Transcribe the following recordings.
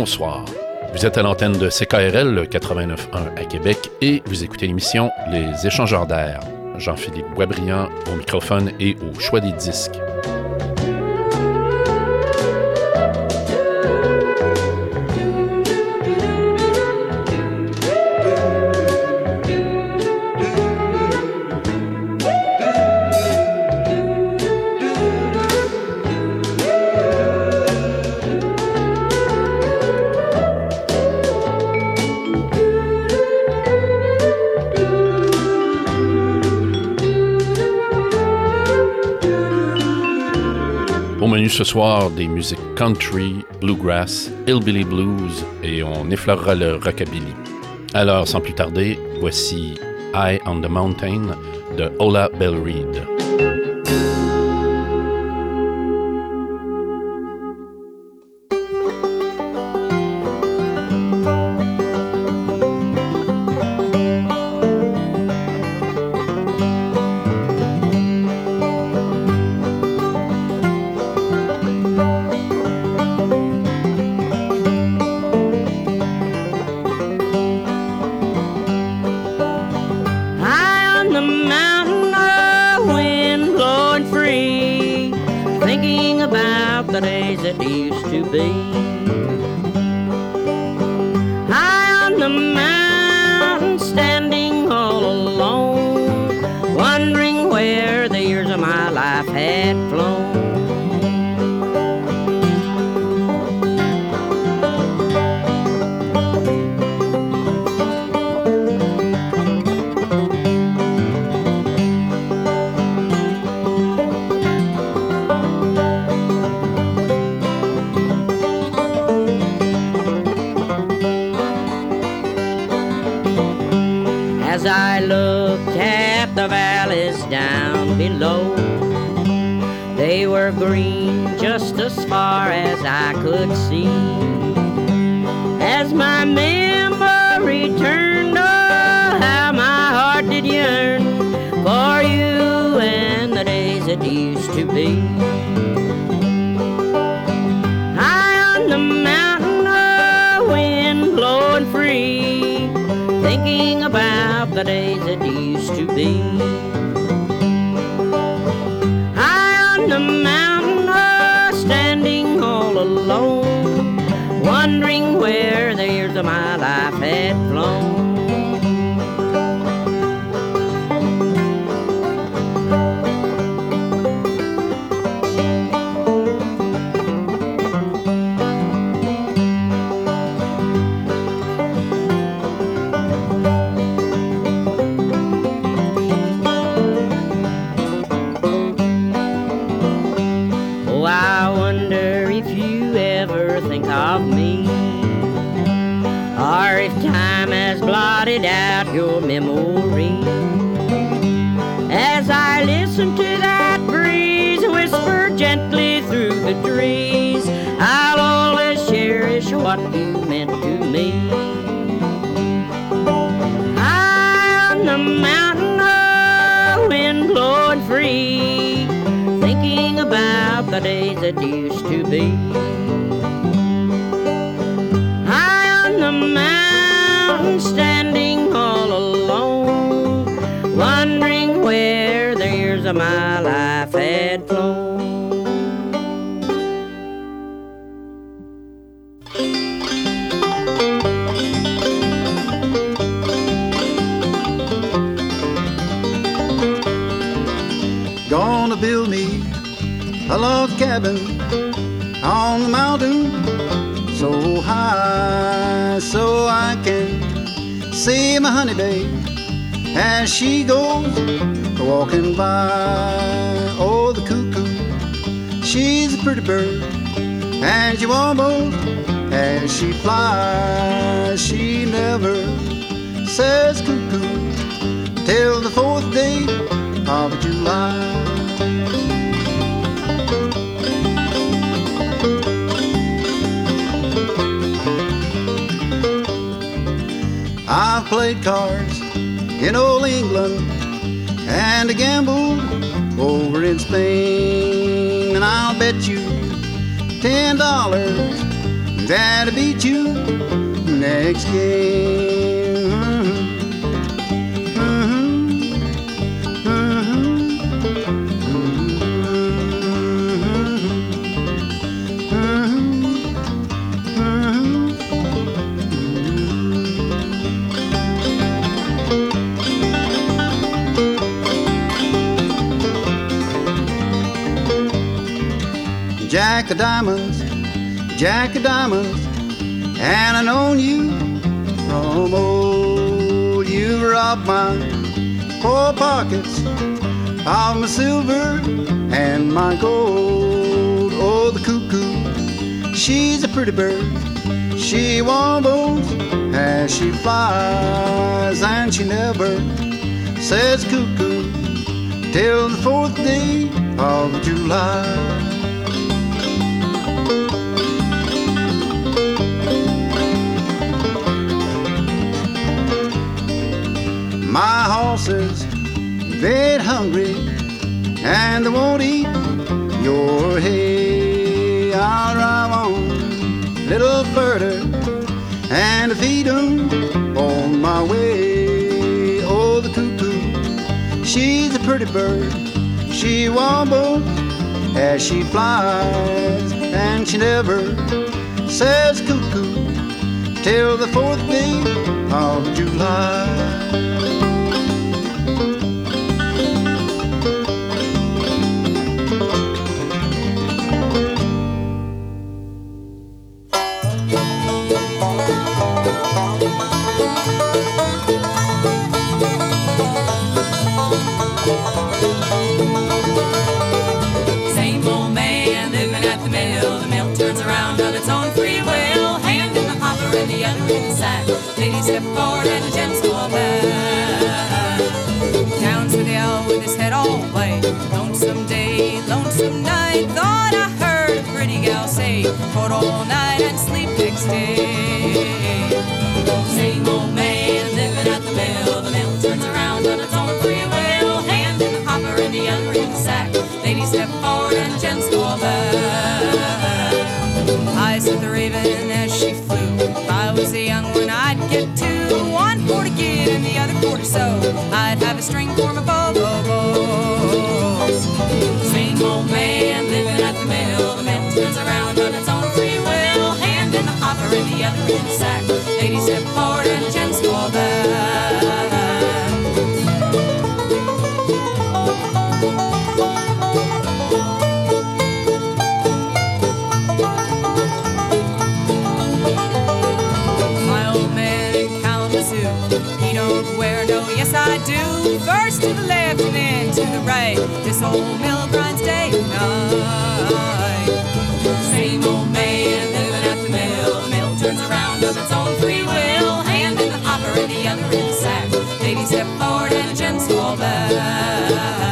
bonsoir. Vous êtes à l'antenne de CKRL 89.1 à Québec et vous écoutez l'émission Les Échangeurs d'air. Jean-Philippe Boisbriand au microphone et au choix des disques. Au menu ce soir, des musiques country, bluegrass, hillbilly blues et on effleurera le rockabilly. Alors, sans plus tarder, voici High on the Mountain de Ola Belle Reed. As I looked at the valleys down below, they were green just as far as I could see. As my memory turned, oh, how my heart did yearn for you and the days that used to be. High on the mountain, oh, wind blowing free, thinking about the days that used to be. High on the mountain, oh, standing all alone, wondering where the years of my life had flown. Of me, or if time has blotted out your memory. As I listen to that breeze whisper gently through the trees, I'll always cherish what you meant to me. High on the mountain, oh, wind blowing free, thinking about the days that used to be. The mountain, standing all alone, wondering where the years of my life had flown. Gonna build me a log cabin on the mountain, so high so I can see my honey babe as she goes walking by. Oh, the cuckoo, she's a pretty bird, and she wobbles as she flies. She never says cuckoo till the 4th day of July. I've played cards in old England and gambled over in Spain, and I'll bet you $10 that'll beat you next game. Jack of diamonds, Jack of diamonds, and I known you from old. You robbed my poor pockets of my silver and my gold. Oh, the cuckoo, she's a pretty bird. She warbles as she flies, and she never says cuckoo till the 4th day of July. My horses, they're hungry and they won't eat your hay. I'll drive on, little further, and feed 'em on my way. Oh, the cuckoo, she's a pretty bird. She warbles as she flies, and she never says cuckoo till the 4th day of July. Same old man living at the mill. The mill turns around on its own free will. Hand in the hopper and the other in the sack. Ladies step forward and the gents fall back. Down to the owl with his head all white. Lonesome day, lonesome night. Thought I heard a pretty gal say, put all night and sleep next day. Same old man living at the mill. The mill turns around on its own free will. Hand in the hopper and the other in the sack. Ladies step forward and the gents fall back. I said the raven as she flew. If I was a young one, I'd get 2. 1 for to get and the other for to sew. I'd have a string for my bows. Same old man living at the mill. The mill turns around on its own free will. Hand in the hopper and the other in the sack. Ladies step forward and the gents fall back. He don't wear no, yes I do. First to the left and then to the right. This old mill grinds day and night. Same old man living at the mill. The mill turns around of its own free will. Hand in the hopper and the other in the sack. Ladies step forward and the gents fall back.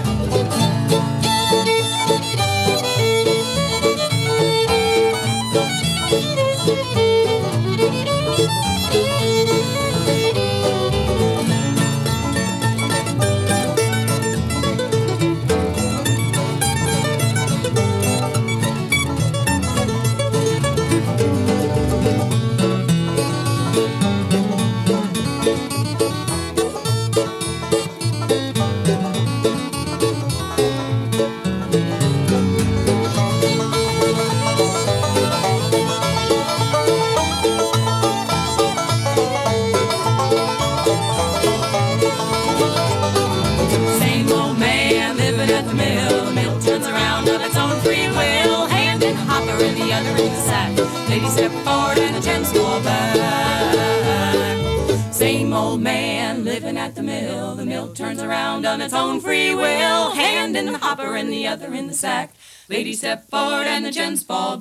Ladies step forward and the gents fall back. Same old man living at the mill. The mill turns around on its own free will. Hand in the hopper and the other in the sack. Ladies step forward and the gents fall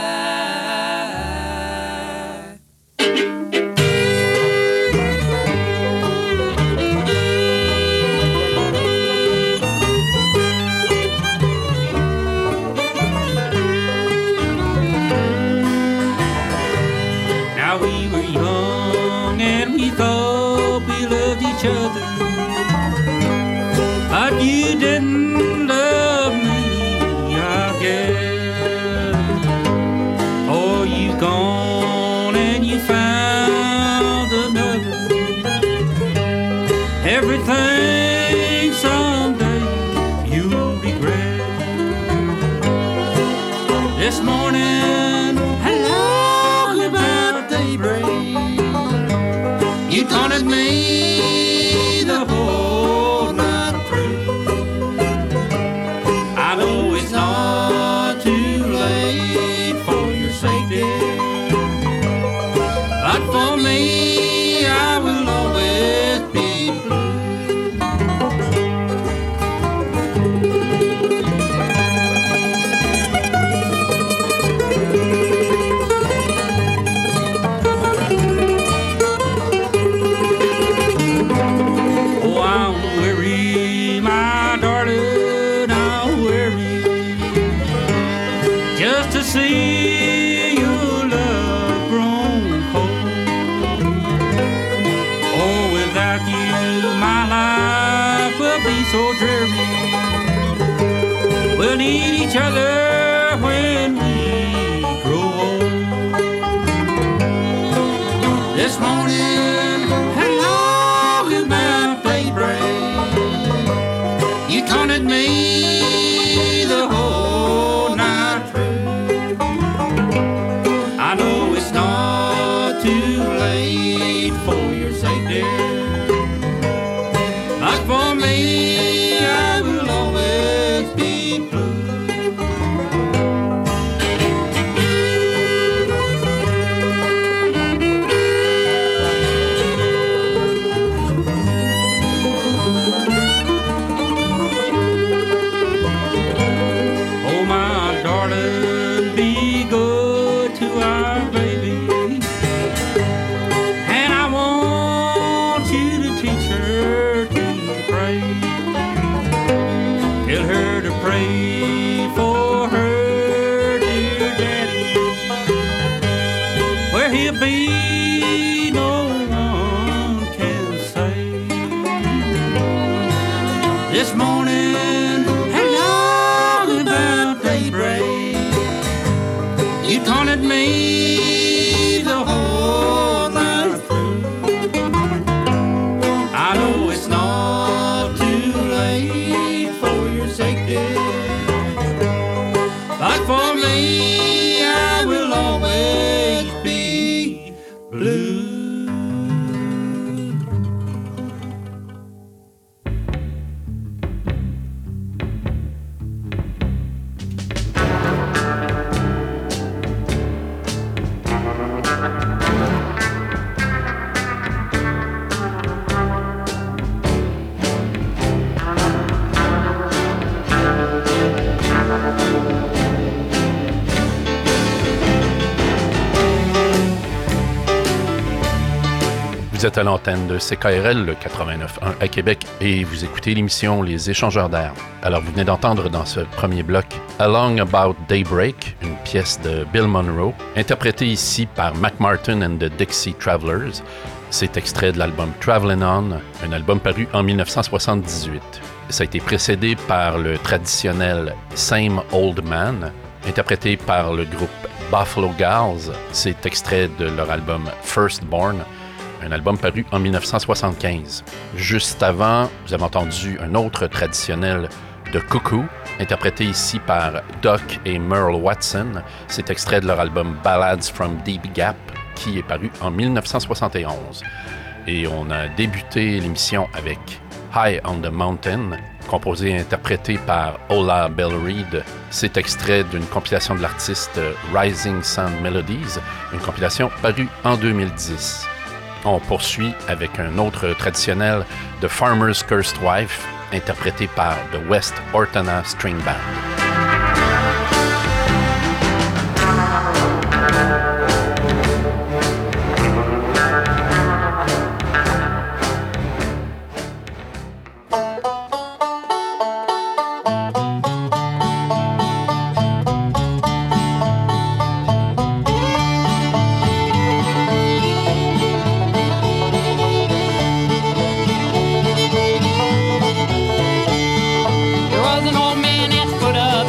back. Other, but you didn't love me, I guess. Oh, everything someday you'll regret. This morning, hello, about daybreak, you taunted me the whole night through. I know it's not too late for your sake, dear, but for me, I will always be blue. Oh, I'm weary, my darling, I'm weary, just to see your love grown cold. Oh, without you, my life will be so dreary. We'll need each other when we grow old. This morning, hello, about daybreak, you taunted me the whole night through. I know it's not too late for your sake, dear, but for me, I will always be blue. Oh, my darling, be good to our baby, and I want you to teach her to pray. Tell her to pray for her dear daddy, where he'll be no one can say. This morning, hello, about daybreak, you taunted me the whole night through. I know it's not too late for your sake, dear, but for me, I will always be blue. Vous êtes à l'antenne de CKRL, le 89.1 à Québec, et vous écoutez l'émission Les Échangeurs d'air. Alors, vous venez d'entendre dans ce premier bloc Along About Daybreak, une pièce de Bill Monroe, interprétée ici par Mac Martin and the Dixie Travelers. C'est extrait de l'album Travelin' On, un album paru en 1978. Ça a été précédé par le traditionnel Same Old Man, interprété par le groupe Buffalo Gals. C'est extrait de leur album Firstborn, un album paru en 1975. Juste avant, vous avez entendu un autre traditionnel de Cuckoo, interprété ici par Doc et Merle Watson. C'est extrait de leur album Ballads from Deep Gap, qui est paru en 1971. Et on a débuté l'émission avec High on the Mountain, composé et interprété par Ola Belle Reed. C'est extrait d'une compilation de l'artiste Rising Sun Melodies, une compilation parue en 2010. On poursuit avec un autre traditionnel, The Farmer's Cursed Wife, interprété par The West Ortona String Band. There was an old man at the foot of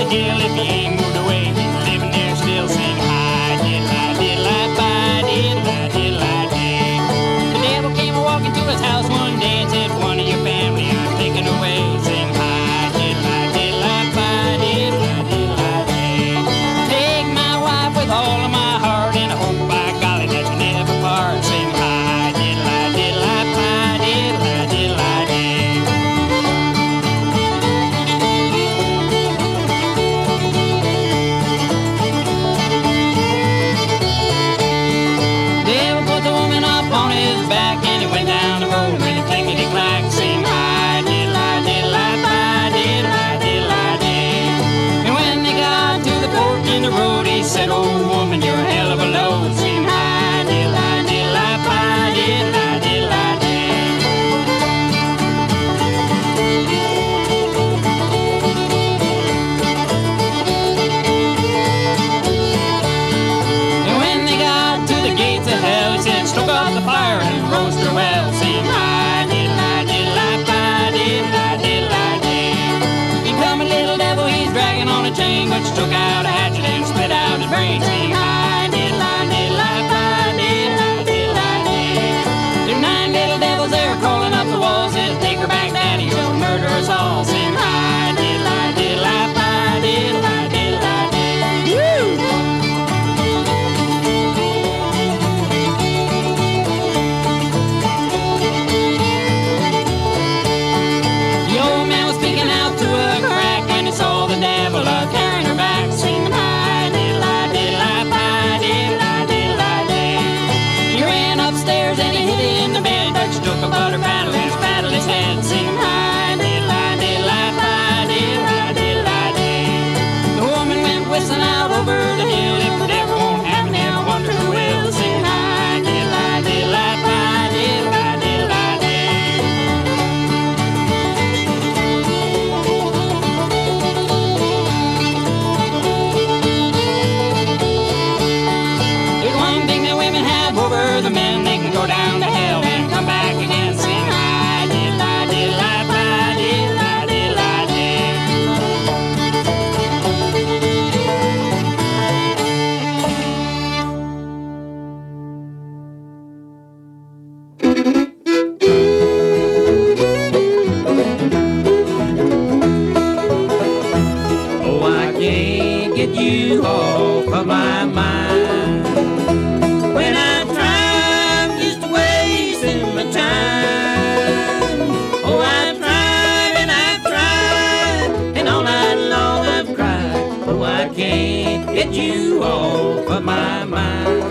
get you off of my mind.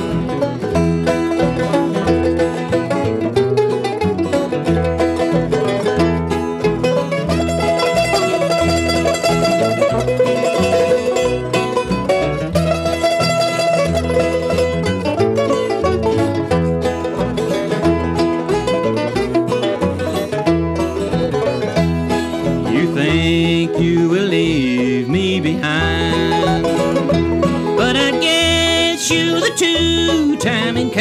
You will leave me behind, but I guess you're the two-timing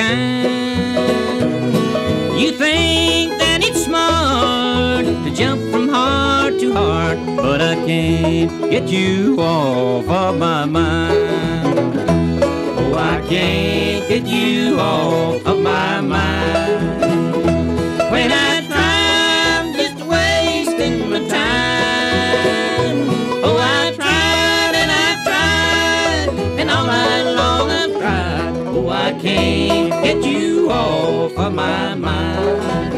kind. You think that it's smart to jump from heart to heart, but I can't get you off of my mind. Oh, I can't get you off of my mind. When I try, I'm just wasting my time. Oh, I tried and I tried, and all night long I've tried. Oh, I can't get you off of my mind.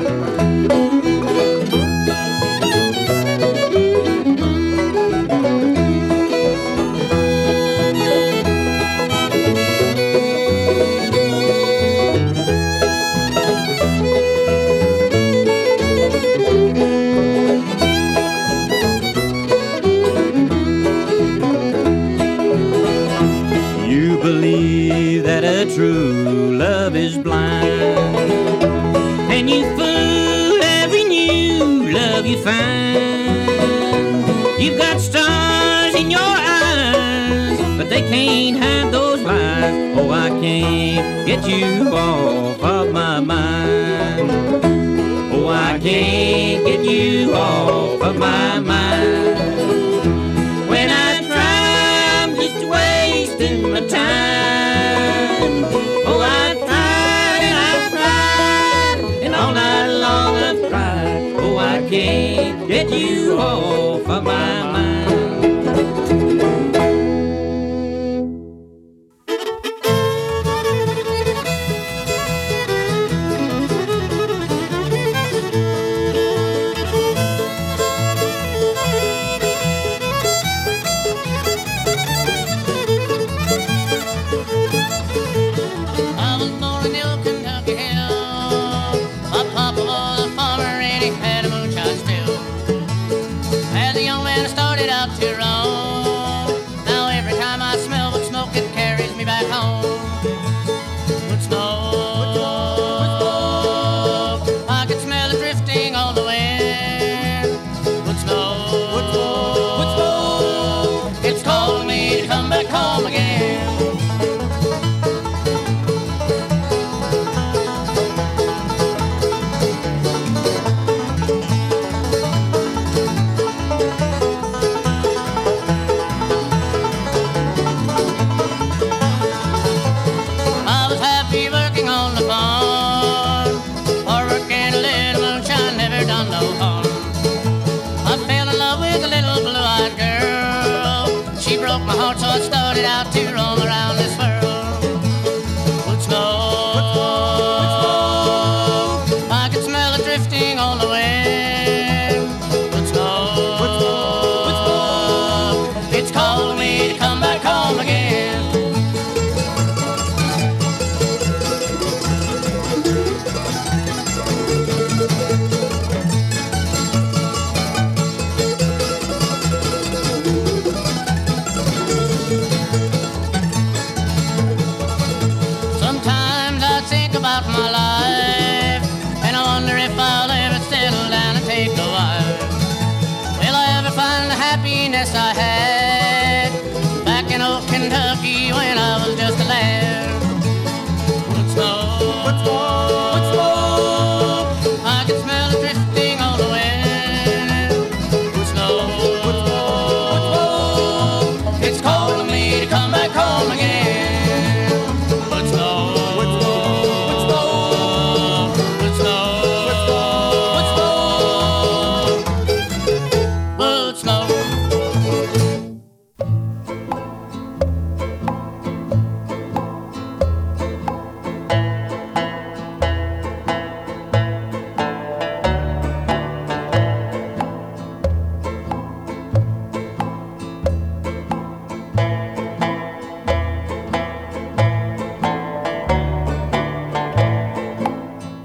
Believe that a true love is blind, and you fool every new love you find. You've got stars in your eyes, but they can't hide those lies. Oh, I can't get you off of my mind. Oh, I can't get you off of my mind. When I try, I'm just wasting my time. Oh, I tried and I tried, and all night long I've tried. Oh, I can't get you off of my mind. Had a moonshine still. As a young man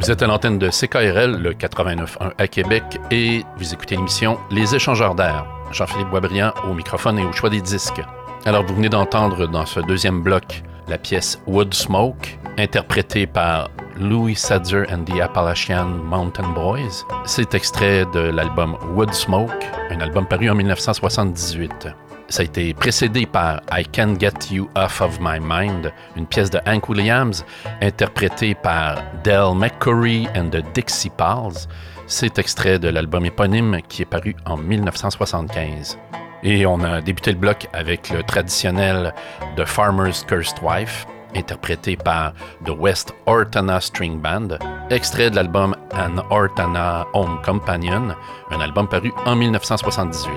Vous êtes à l'antenne de CKRL, le 89.1 à Québec, et vous écoutez l'émission Les Échangeurs d'air. Jean-Philippe Boisbriand au microphone et au choix des disques. Alors, vous venez d'entendre dans ce deuxième bloc la pièce Wood Smoke, interprétée par Louis Sadzer and the Appalachian Mountain Boys. C'est extrait de l'album Wood Smoke, un album paru en 1978. Ça a été précédé par I Can't Get You Off of My Mind, une pièce de Hank Williams interprétée par Del McCoury and the Dixie Pals. C'est extrait de l'album éponyme qui est paru en 1975. Et on a débuté le bloc avec le traditionnel The Farmer's Cursed Wife, interprété par The West Ortona String Band, extrait de l'album An Ortona Home Companion, un album paru en 1978.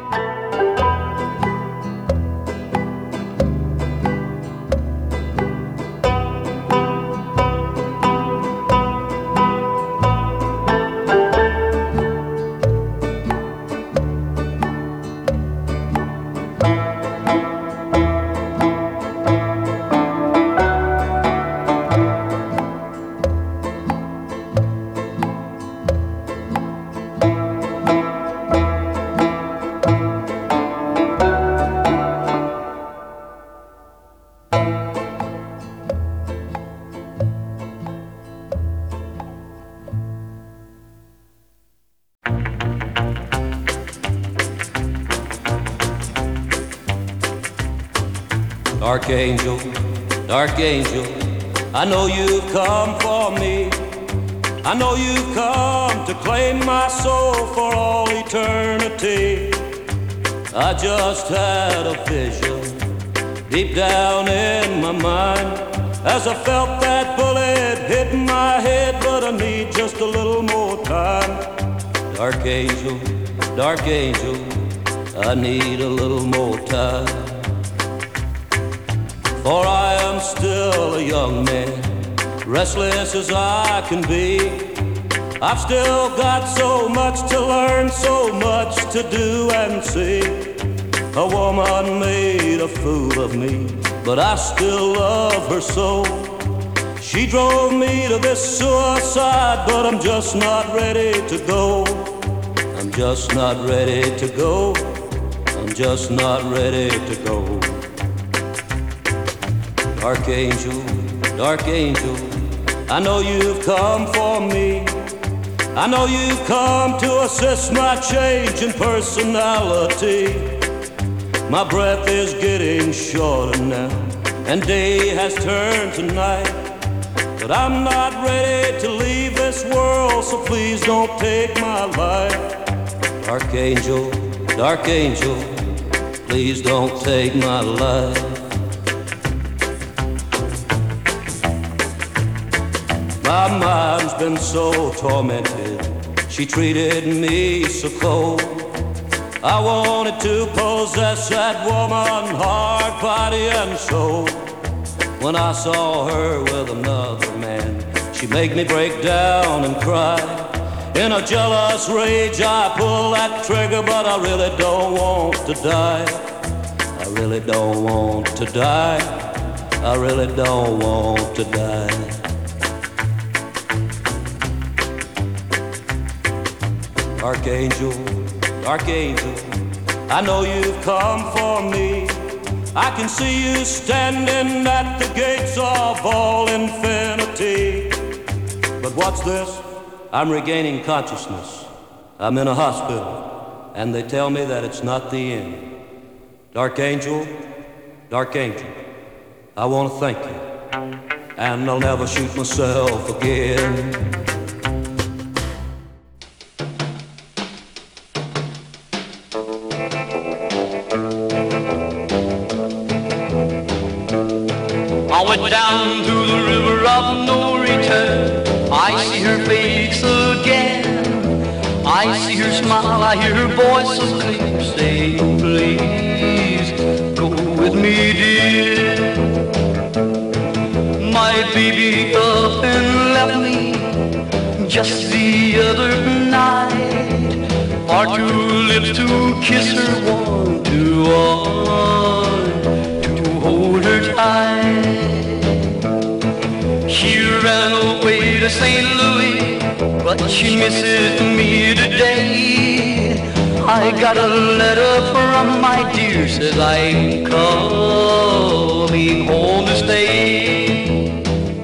Dark angel, I know you've come for me. I know you've come to claim my soul for all eternity. I just had a vision deep down in my mind as I felt that bullet hit my head, but I need just a little more time. Dark angel, I need a little more time. For I am still a young man, restless as I can be. I've still got so much to learn, so much to do and see. A woman made a fool of me, but I still love her so. She drove me to this suicide, but I'm just not ready to go. I'm just not ready to go. I'm just not ready to go. Dark angel, I know you've come for me. I know you've come to assist my change in personality. My breath is getting shorter now, and day has turned to night. But I'm not ready to leave this world, so please don't take my life. Dark angel, please don't take my life. My mind's been so tormented, she treated me so cold. I wanted to possess that woman, heart, body, and soul. When I saw her with another man, she made me break down and cry. In a jealous rage, I pull that trigger, but I really don't want to die. I really don't want to die. I really don't want to die. Dark angel, I know you've come for me. I can see you standing at the gates of all infinity. But what's this? I'm regaining consciousness. I'm in a hospital, and they tell me that it's not the end. Dark angel, I want to thank you, and I'll never shoot myself again. I went down to the river of no return. I see her face again. I see her smile, I hear her voice so clear. Say, please, go with me, dear. My baby up and left me just the other night. For two lips to kiss her, one to one, to hold her tight. She ran away to St. Louis she misses me today. I got a letter from my dear, says I'm coming home to stay.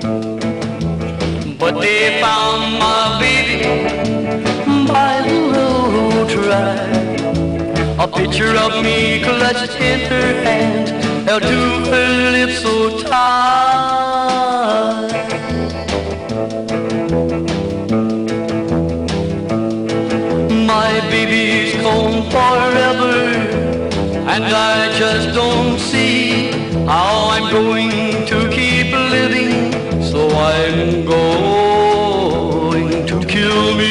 But they found my baby by the railroad track, a picture of me clutched in her hand, held to her lips so tight. My baby's gone forever, and I just don't see how I'm going to keep living, so I'm going to kill me.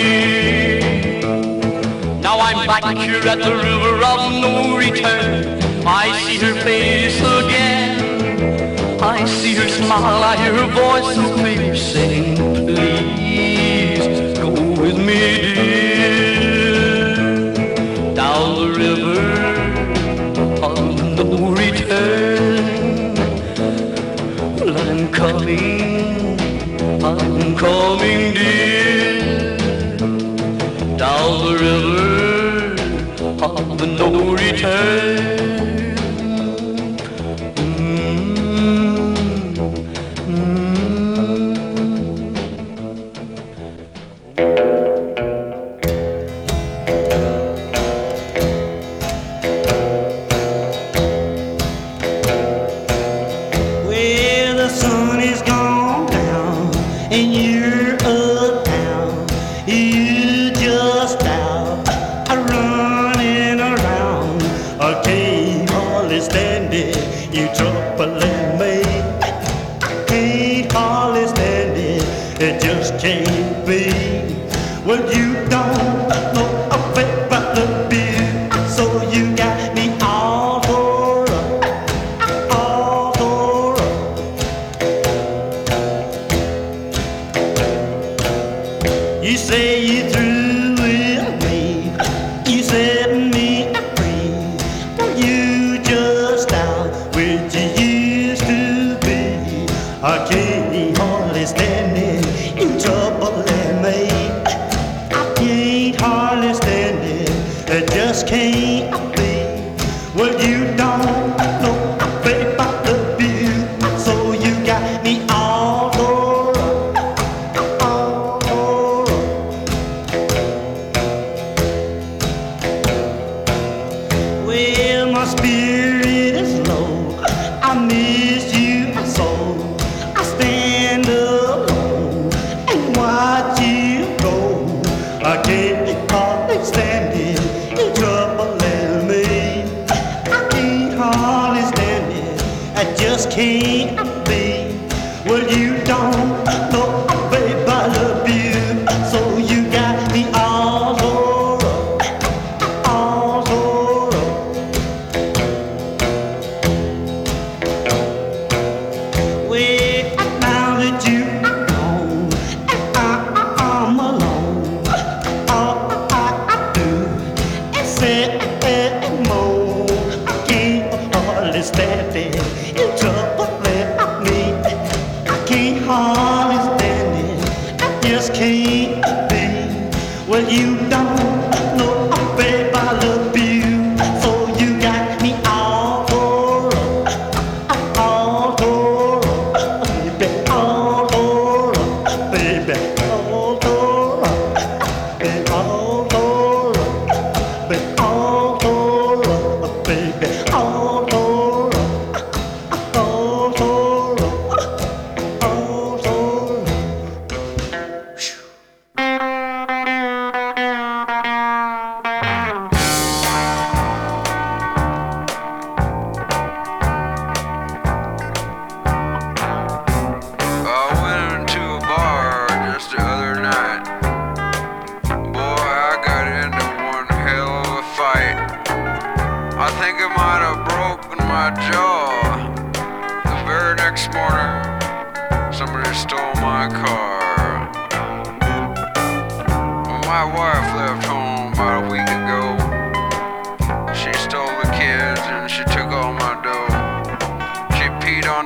Now I'm back here at the river of no return. I see her face again, I see her smile, I hear her voice so clear saying, please go with me, dear, down the river of no return. Well, I'm coming, dear, down the river of no return.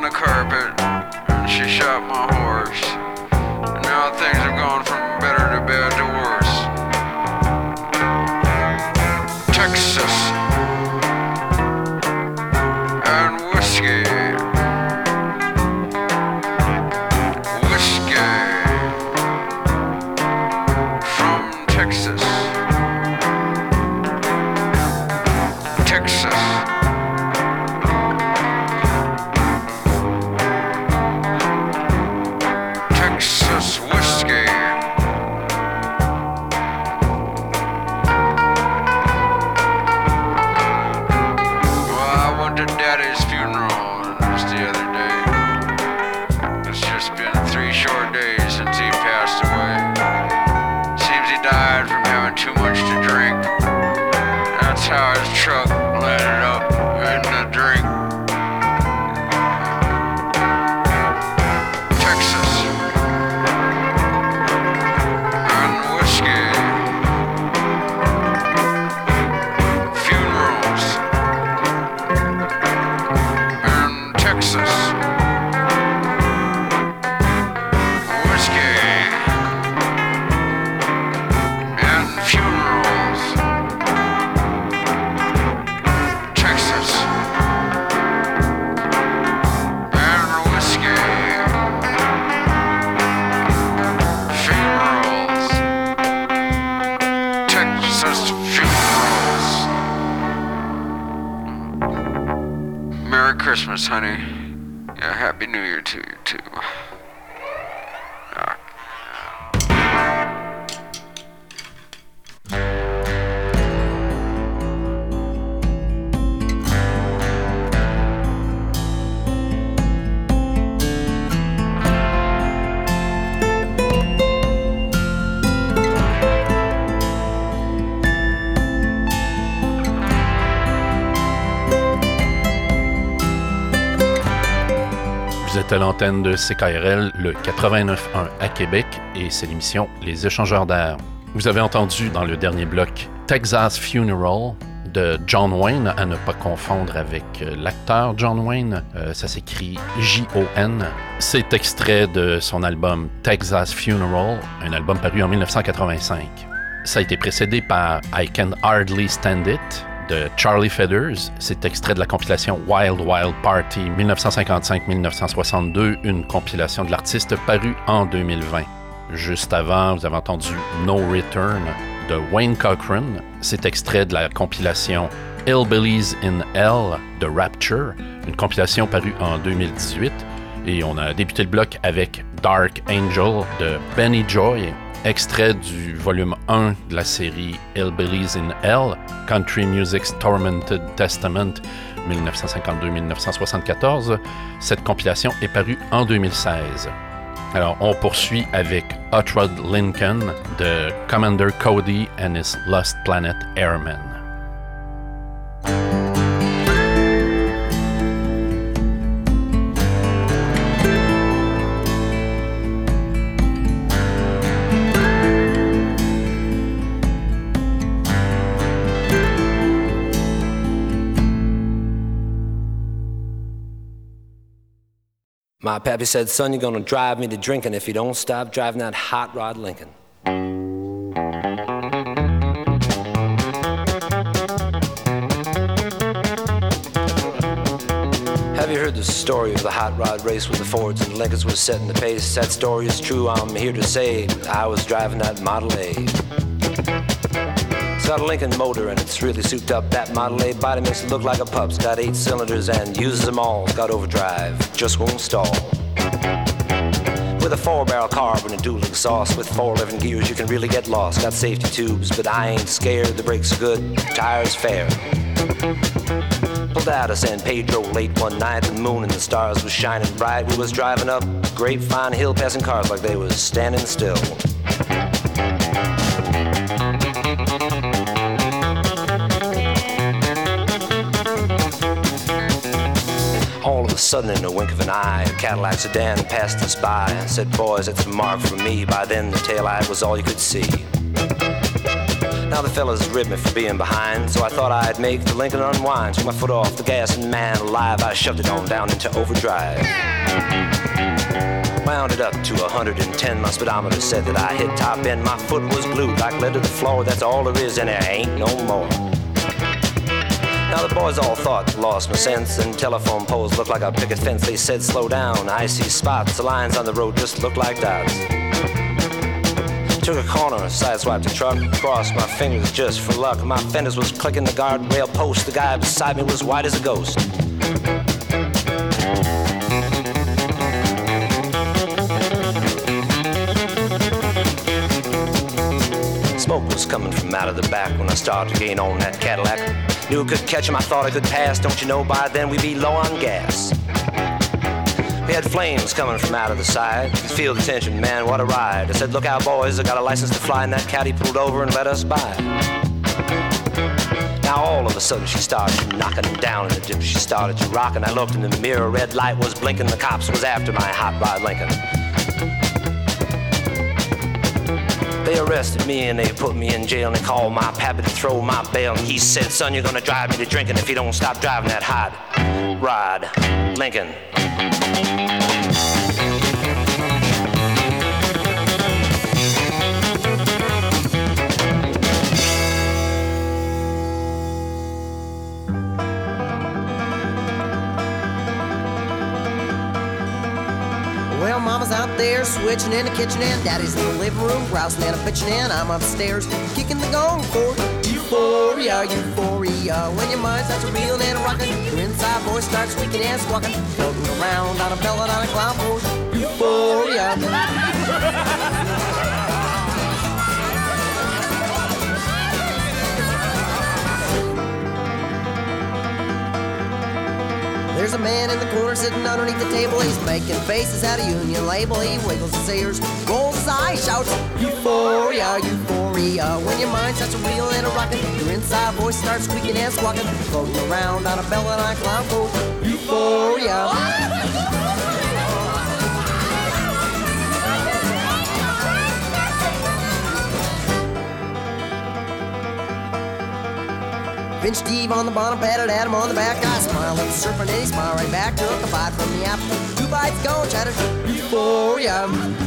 She shot my horse, and now things have gone from better to better. how his truck landed up in the drink. Texas. And whiskey. Funerals. And Texas. Whiskey. And funerals. Texas. And whiskey. Funerals. Texas funerals. Merry Christmas, honey. Yeah, Happy New Year to you, too. Vous êtes à l'antenne de CKRL, le 89.1 à Québec, et c'est l'émission Les Échangeurs d'air. Vous avez entendu dans le dernier bloc Texas Funeral de John Wayne, à ne pas confondre avec l'acteur John Wayne. Ça s'écrit J-O-N. C'est extrait de son album Texas Funeral, un album paru en 1985. Ça a été précédé par I Can Hardly Stand It de Charlie Feathers. C'est extrait de la compilation Wild Wild Party 1955-1962, une compilation de l'artiste parue en 2020. Juste avant, vous avez entendu No Return de Wayne Cochran. C'est extrait de la compilation Hillbillies in Hell de Rapture, une compilation parue en 2018. Et on a débuté le bloc avec Dark Angel de Benny Joy, extrait du volume 1 de la série Hillbillies in Hell, Country Music's Tormented Testament 1952-1974. Cette compilation est parue en 2016. Alors, on poursuit avec Hot Rod Lincoln de Commander Cody and his Lost Planet Airmen. My pappy said, son, you're gonna drive me to drinking if you don't stop driving that hot rod Lincoln. Have you heard the story of the hot rod race where the Fords and Lincolns were setting the pace? That story is true, I'm here to say I was driving that Model A. It's got a Lincoln motor and it's really souped up. That Model A body makes it look like a pup's. Got 8 cylinders and uses them all. It's got overdrive, just won't stall. With a 4-barrel carb and a dual exhaust with 4 11 gears, you can really get lost. Got safety tubes, but I ain't scared. The brakes are good, tires fair. Pulled out of San Pedro late one night. The moon and the stars was shining bright. We was driving up Grapevine Hill, passing cars like they was standing still. All of a sudden, in a wink of an eye, a Cadillac sedan passed us by. I said, boys, that's a mark for me. By then, the taillight was all you could see. Now the fellas ribbed me for being behind, so I thought I'd make the Lincoln unwind. Took my foot off the gas, and man alive, I shoved it on down into overdrive. Wound it up to 110, my speedometer said that I hit top end. My foot was glued like lead to the floor, that's all there is, and there ain't no more. Now the boys all thought lost my sense, and telephone poles looked like a picket fence. They said slow down, I see spots, the lines on the road just look like dots. Took a corner, sideswiped the truck, crossed my fingers just for luck. My fenders was clicking the guardrail post, the guy beside me was white as a ghost. Smoke was coming from out of the back when I started to gain on that Cadillac. Knew I could catch him, I thought I could pass. Don't you know, by then we'd be low on gas. We had flames coming from out of the side. You could feel the tension, man, what a ride. I said, look out, boys, I got a license to fly, and that caddy pulled over and let us by. Now all of a sudden she started knocking down in the dip. She started to rock, and I looked in the mirror. Red light was blinking. The cops was after my hot rod Lincoln. They arrested me and they put me in jail, and they called my pappy to throw my bail. And he said, son, you're gonna drive me to drinking if you don't stop driving that hot rod Lincoln. Well, Mama's out there switching in the kitchen, and Daddy's in the living room grousing and bitching, and I'm upstairs kicking the gong for euphoria, euphoria. When your mind starts reeling and rocking, your inside voice starts squeaking and squawking, floating around on a bellad on a cloud for euphoria. There's a man in the corner sitting underneath the table. He's making faces at a union label. He wiggles his ears, rolls his eyes, shouts, euphoria, euphoria. When your mind starts reeling and rocking, your inside voice starts squeaking and squawking, floating around on a bellad on a cloud for euphoria. Pinch Steve on the bottom, patted at him on the back. I smiled at the serpent and he smiled right back. Took a bite from the apple, 2 bites go, chattered euphoria.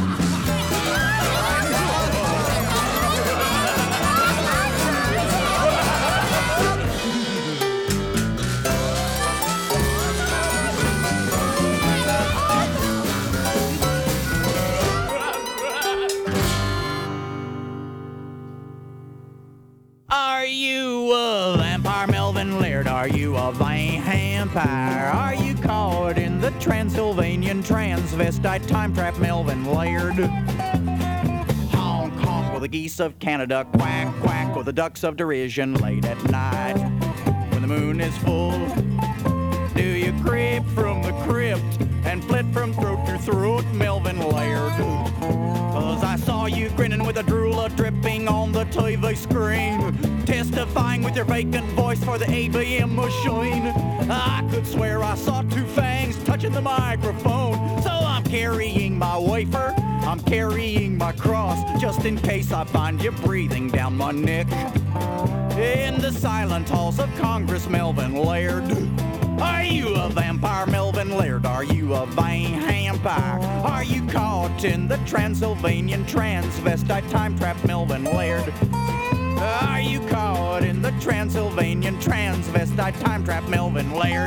Are you a vampire, Melvin Laird? Are you a vampire? Are you caught in the Transylvanian transvestite time trap, Melvin Laird? Honk, honk with the geese of Canada, quack, quack with the ducks of derision late at night. When the moon is full, do you creep from the crypt and flit from throat to throat, Melvin Laird? 'Cause I saw you grinning with a drool dripping on the TV screen, testifying with your vacant voice for the ABM machine. I could swear I saw 2 fangs touching the microphone. So I'm carrying my wafer, I'm carrying my cross, just in case I find you breathing down my neck. In the silent halls of Congress, Melvin Laird. Are you a vampire, Melvin Laird? Are you a vampire? Are you caught in the Transylvanian transvestite time trap, Melvin Laird? Are you caught in the Transylvanian transvestite time trap, Melvin Laird?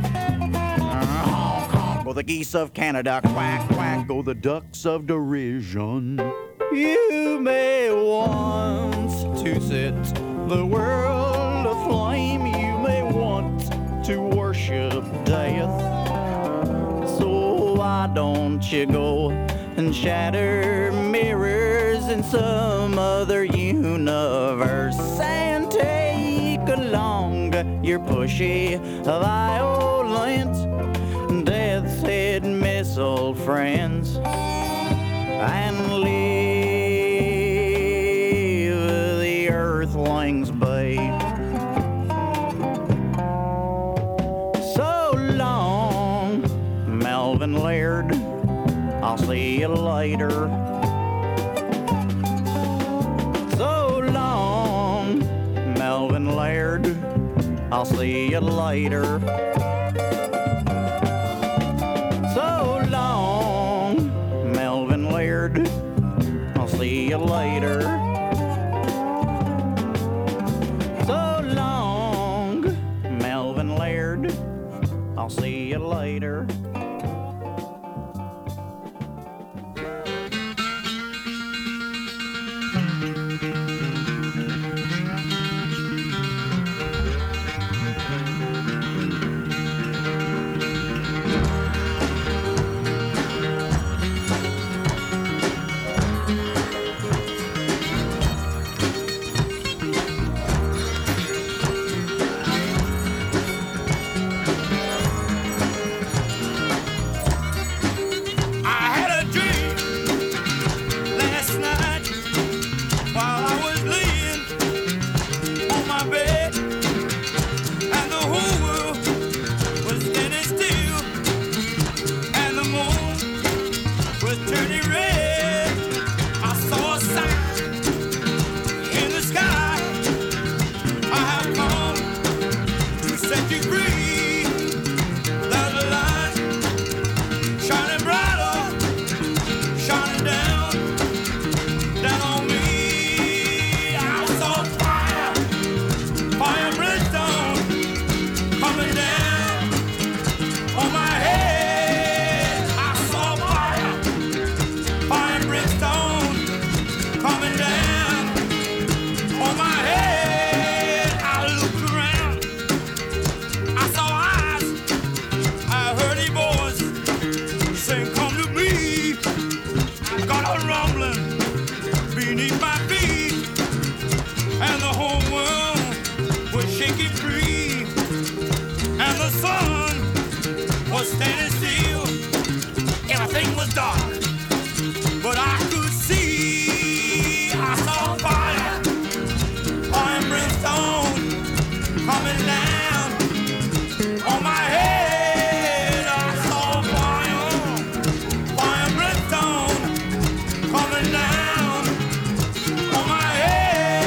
Honk, honk, go the geese of Canada, quack, quack, go the ducks of derision. You may want to set the world aflame, you may want to worship death. So why don't you go and shatter mirrors in some other universe and take along your pushy, violent, death's head missile friends and leave the earthlings be. So long, Melvin Laird, I'll see you later. So long, Melvin Laird, I'll see you later. So long, Melvin Laird, I'll see you later. So long, Melvin Laird, I'll see you later. get free. And the sun was standing still. Everything was dark, but I could see. I saw fire, and brimstone coming down on my head. I saw fire and brimstone coming down on my head.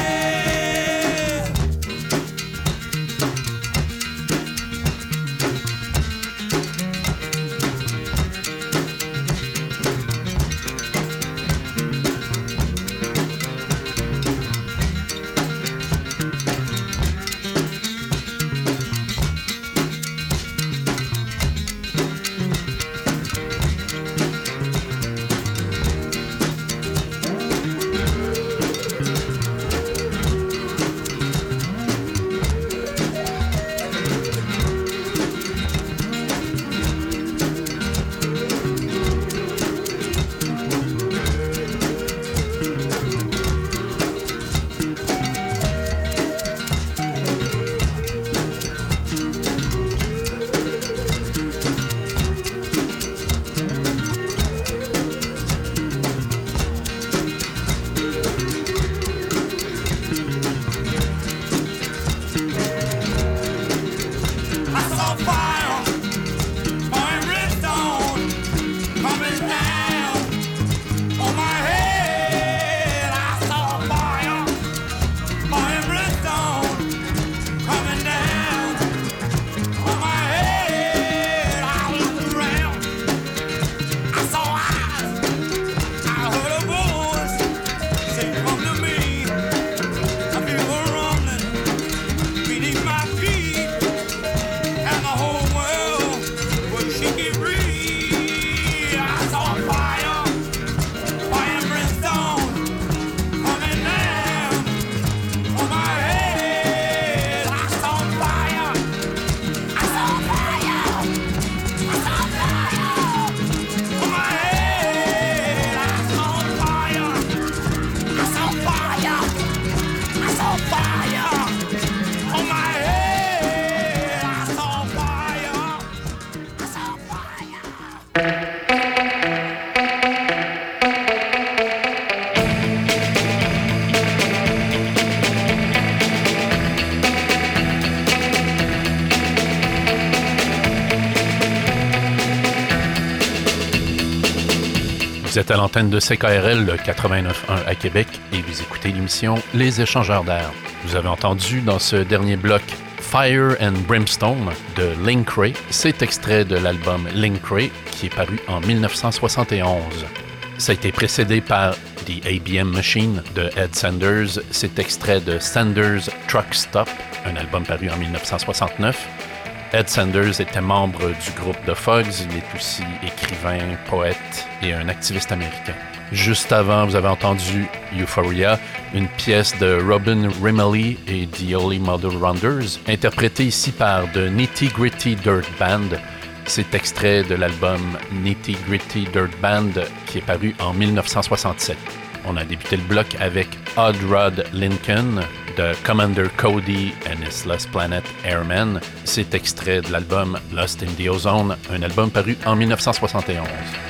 Vous êtes à l'antenne de CKRL, le 89.1 à Québec, et vous écoutez l'émission Les Échangeurs d'air. Vous avez entendu dans ce dernier bloc Fire and Brimstone de Link Wray. C'est extrait de l'album Link Wray qui est paru en 1971. Ça a été précédé par The ABM Machine de Ed Sanders. C'est extrait de Sanders Truck Stop, un album paru en 1969. Ed Sanders était membre du groupe The Fogs. Il est aussi écrivain, poète et un activiste américain. Juste avant, vous avez entendu Euphoria, une pièce de Robin Rimley et The Holy Mother Rounders, interprétée ici par The Nitty Gritty Dirt Band. C'est extrait de l'album Nitty Gritty Dirt Band qui est paru en 1967. On a débuté le bloc avec Odd Rod Lincoln de Commander Cody and His Lost Planet Airmen. C'est extrait de l'album Lost in the Ozone, un album paru en 1971.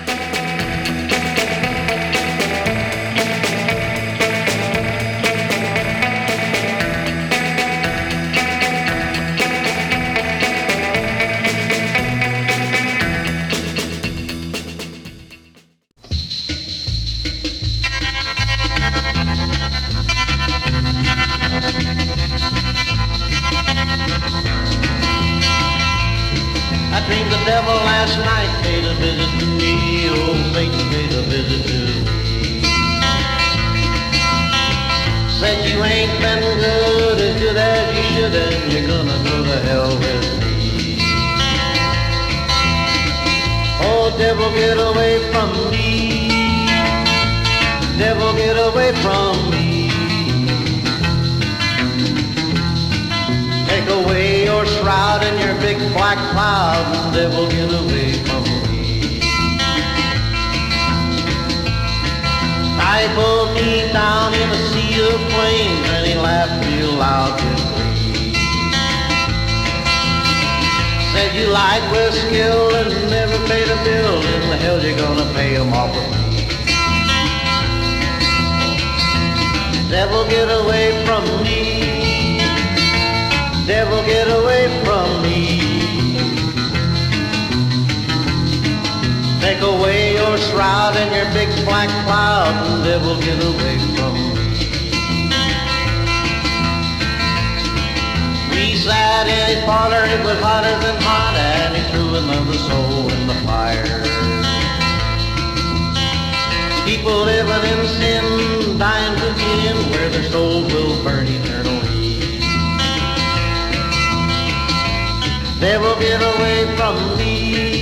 Last night paid a visit to me, old Satan paid a visit to me. Said you ain't been good as you should, and you're gonna go to hell with me. Oh, devil, get away from me. Devil, get away from me. Take away your shroud and your big black cloud, and devil, get away from me. I pulled me down in a sea of flames, and he laughed real loud with me. Said you lied with skill and never paid a bill. In the hell you gonna pay 'em off with me? Devil, get away from me. Devil, get away from me. Take away your shroud and your big black cloud, and devil, get away from me. We sat in his parlor, it was hotter than hot, and he threw another soul in the fire. People living in sin, dying to get in where their souls will burn eternally. Devil, get away from me.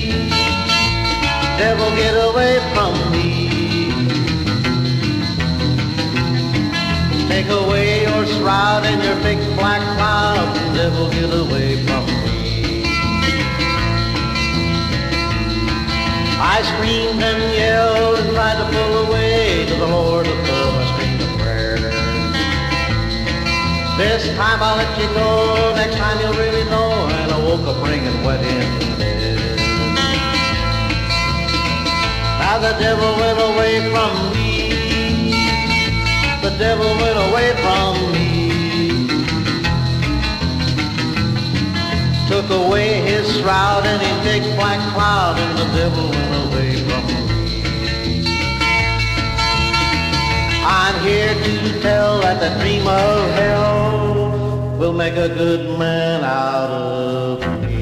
Devil, get away from me. Take away your shroud and your big black cloud, devil, get away from me. I screamed and yelled and tried to pull away to the Lord above. I screamed a prayer. This time I'll let you go, next time you'll really know. And I woke up ringing wet in bed. Now the devil went away from me. The devil went away from me. Took away his shroud and his big black cloud, and the devil went away from me. I'm here to tell that the dream of hell will make a good man out of me.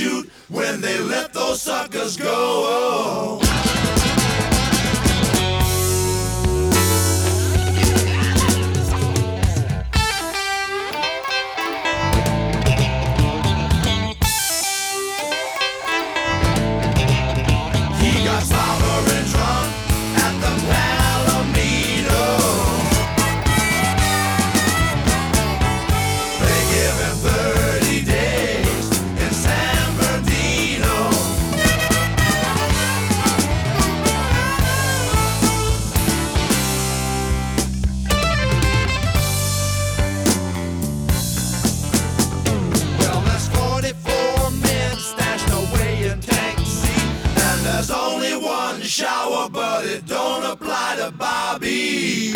shoot when they let those suckers go. He got slobbering drunk at the Palomino. They give him 30 days in San Bernardino. Well, there's 44 men stashed away in tank C, and there's only one shower, but it don't apply to Bobby.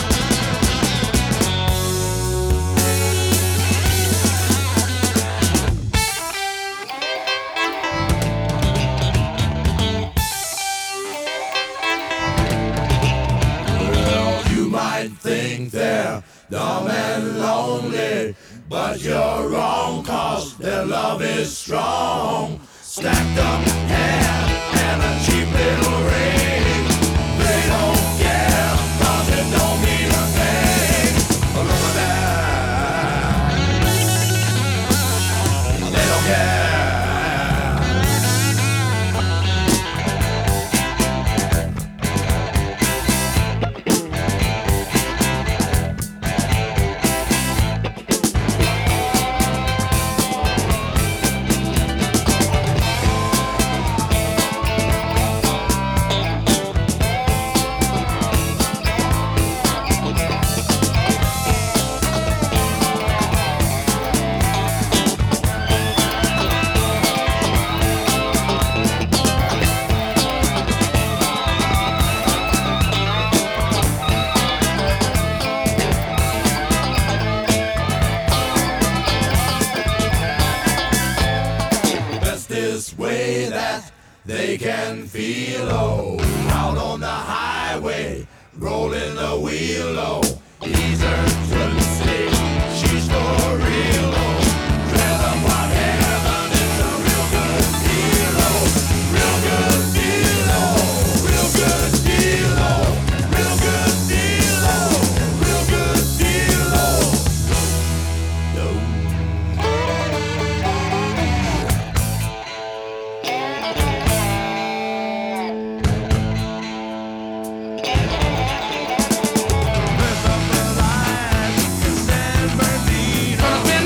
Well, you might think they're dumb and lonely, but you're wrong, 'cause their love is strong. Stacked up hair and a cheap little ring. They don't care, 'cause it don't mean a thing. Look at that. They don't care. Bestest way that they can feel, oh, out on the highway, rolling the wheel, oh, he's her Tootsie, she's for real, oh, rhythm what heaven is a real good deal, oh, real good deal, oh, real good deal, oh, real good deal, oh, real good deal, oh. San Bernardino.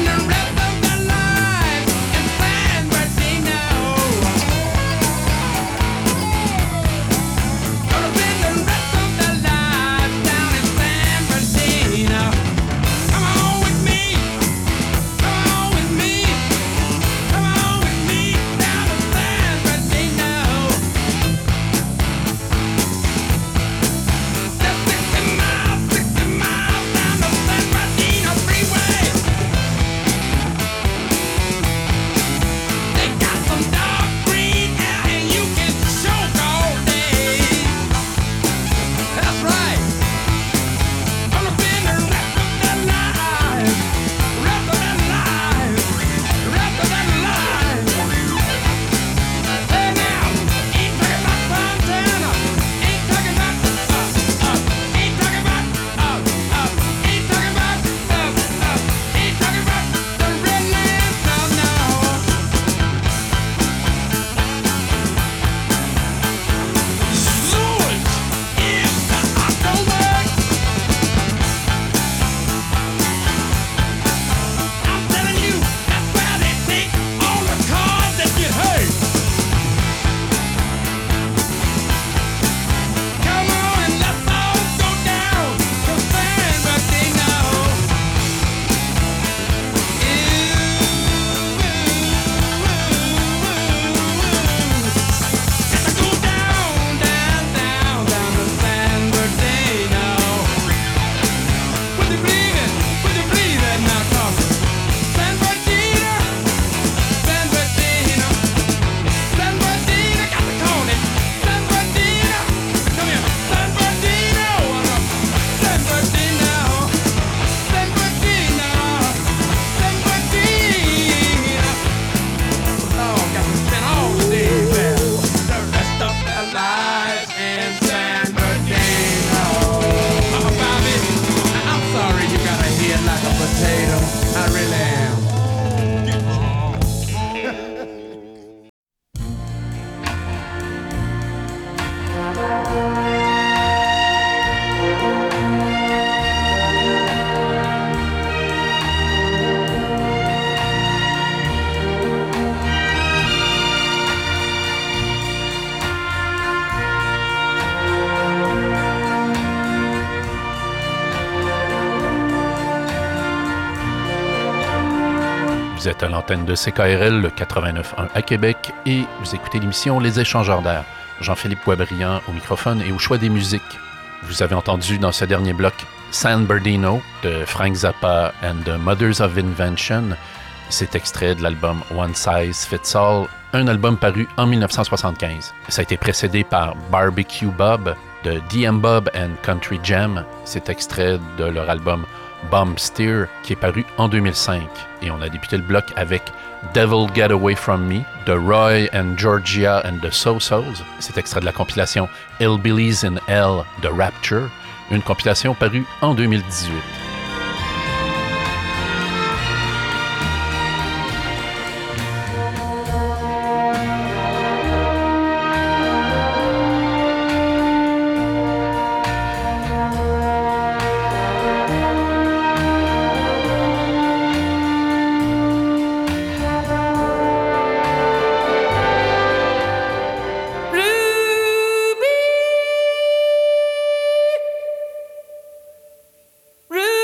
Vous êtes à l'antenne de CKRL, le 89.1 à Québec, et vous écoutez l'émission Les Échangeurs d'air. Jean-Philippe Boisbriand au microphone et au choix des musiques. Vous avez entendu dans ce dernier bloc San Bernardino de Frank Zappa and the Mothers of Invention. C'est extrait de l'album One Size Fits All, un album paru en 1975. Ça a été précédé par Barbecue Bob de DM Bob and Country Jam. C'est extrait de leur album Bomb Steer qui est paru en 2005. Et on a débuté le bloc avec Devil Get Away From Me de Roy and Georgia and the So-Sos. C'est extrait de la compilation Hillbillies in Hell de Rapture, une compilation parue en 2018. Ruby.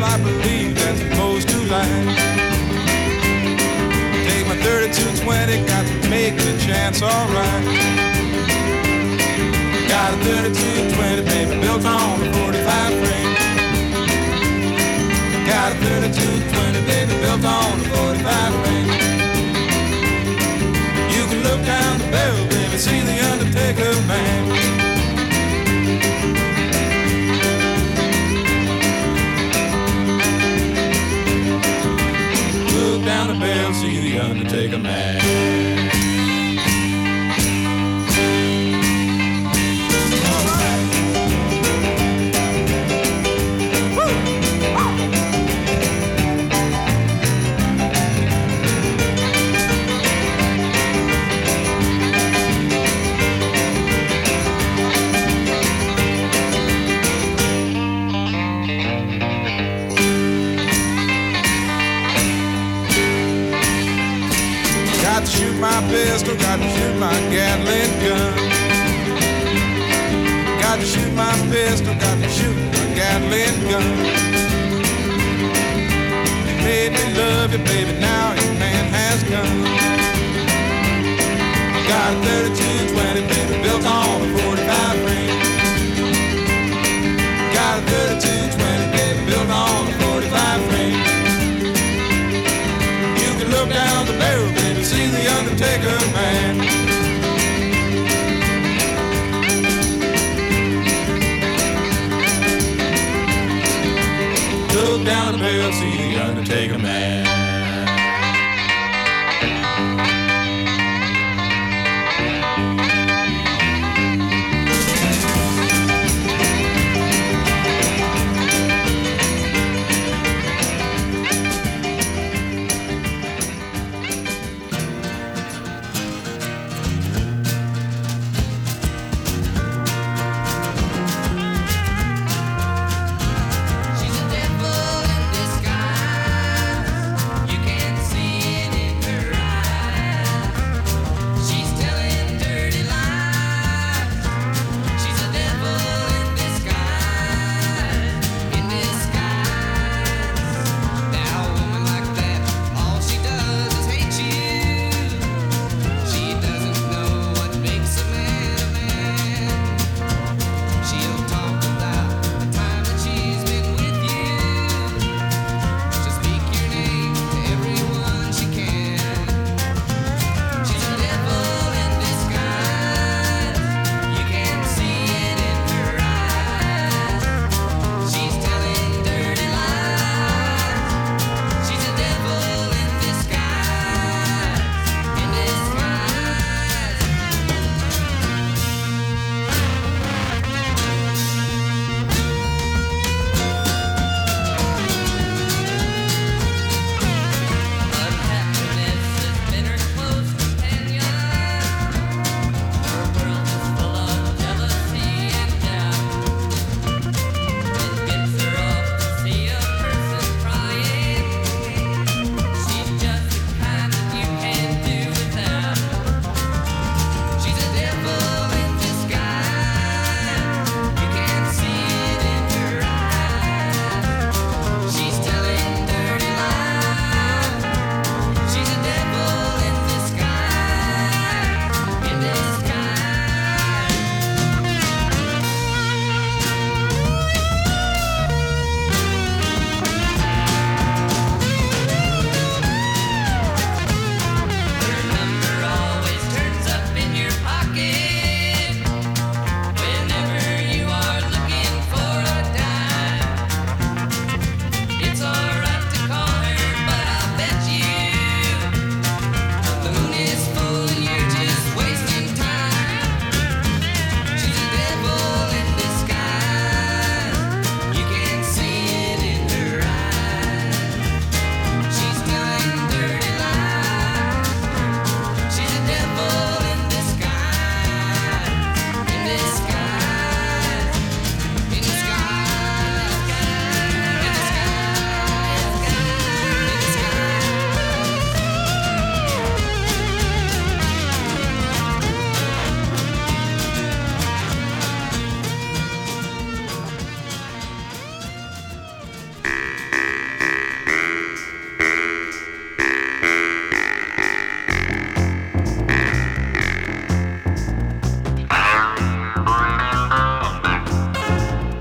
I believe that's supposed to lie. Take my 32-20, got to make the chance alright. Got a 32-20, baby, built on a 45 frame. Got a 32-20, baby, built on a 45 frame. You can look down the barrel, baby, see the Undertaker man. Look down the barrel, see the Undertaker man. Got to shoot my pistol, got to shoot my Gatling gun. Got to shoot my pistol, got to shoot my Gatling gun. You made me love you, baby, now your man has come. Got a 32-20, baby, built on a 45 frame. Got a 32-20, baby, built on a 45 frame. Look down the barrel, baby, see the Undertaker man. Look down the barrel, see the Undertaker man.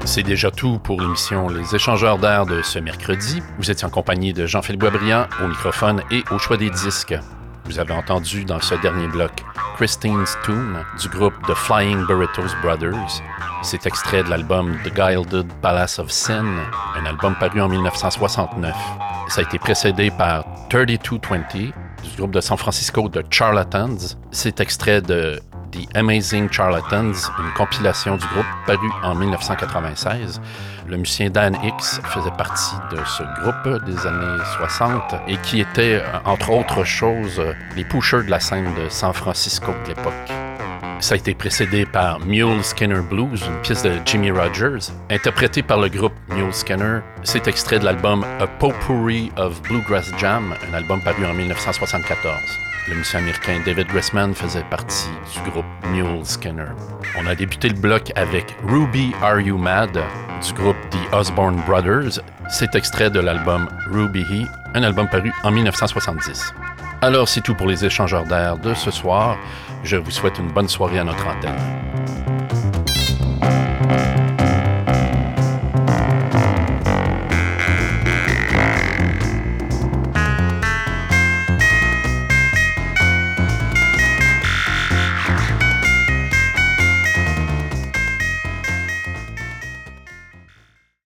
C'est déjà tout pour l'émission Les Échangeurs d'air de ce mercredi. Vous étiez en compagnie de Jean-Philippe Boisbriand au microphone et au choix des disques. Vous avez entendu dans ce dernier bloc Christine's Tune du groupe The Flying Burritos Brothers. C'est extrait de l'album The Gilded Palace of Sin, un album paru en 1969. Ça a été précédé par 3220 du groupe de San Francisco The Charlatans. C'est extrait de The Amazing Charlatans, une compilation du groupe parue en 1996. Le musicien Dan Hicks faisait partie de ce groupe des années 60 et qui était, entre autres choses, les pushers de la scène de San Francisco de l'époque. Ça a été précédé par Mule Skinner Blues, une pièce de Jimmy Rogers, interprétée par le groupe Mule Skinner. C'est extrait de l'album A Potpourri of Bluegrass Jam, un album paru en 1974. Le musicien américain David Gressman faisait partie du groupe Mule Skinner. On a débuté le bloc avec Ruby Are You Mad du groupe The Osborne Brothers. C'est extrait de l'album Ruby He, un album paru en 1970. Alors c'est tout pour les échangeurs d'air de ce soir. Je vous souhaite une bonne soirée à notre antenne.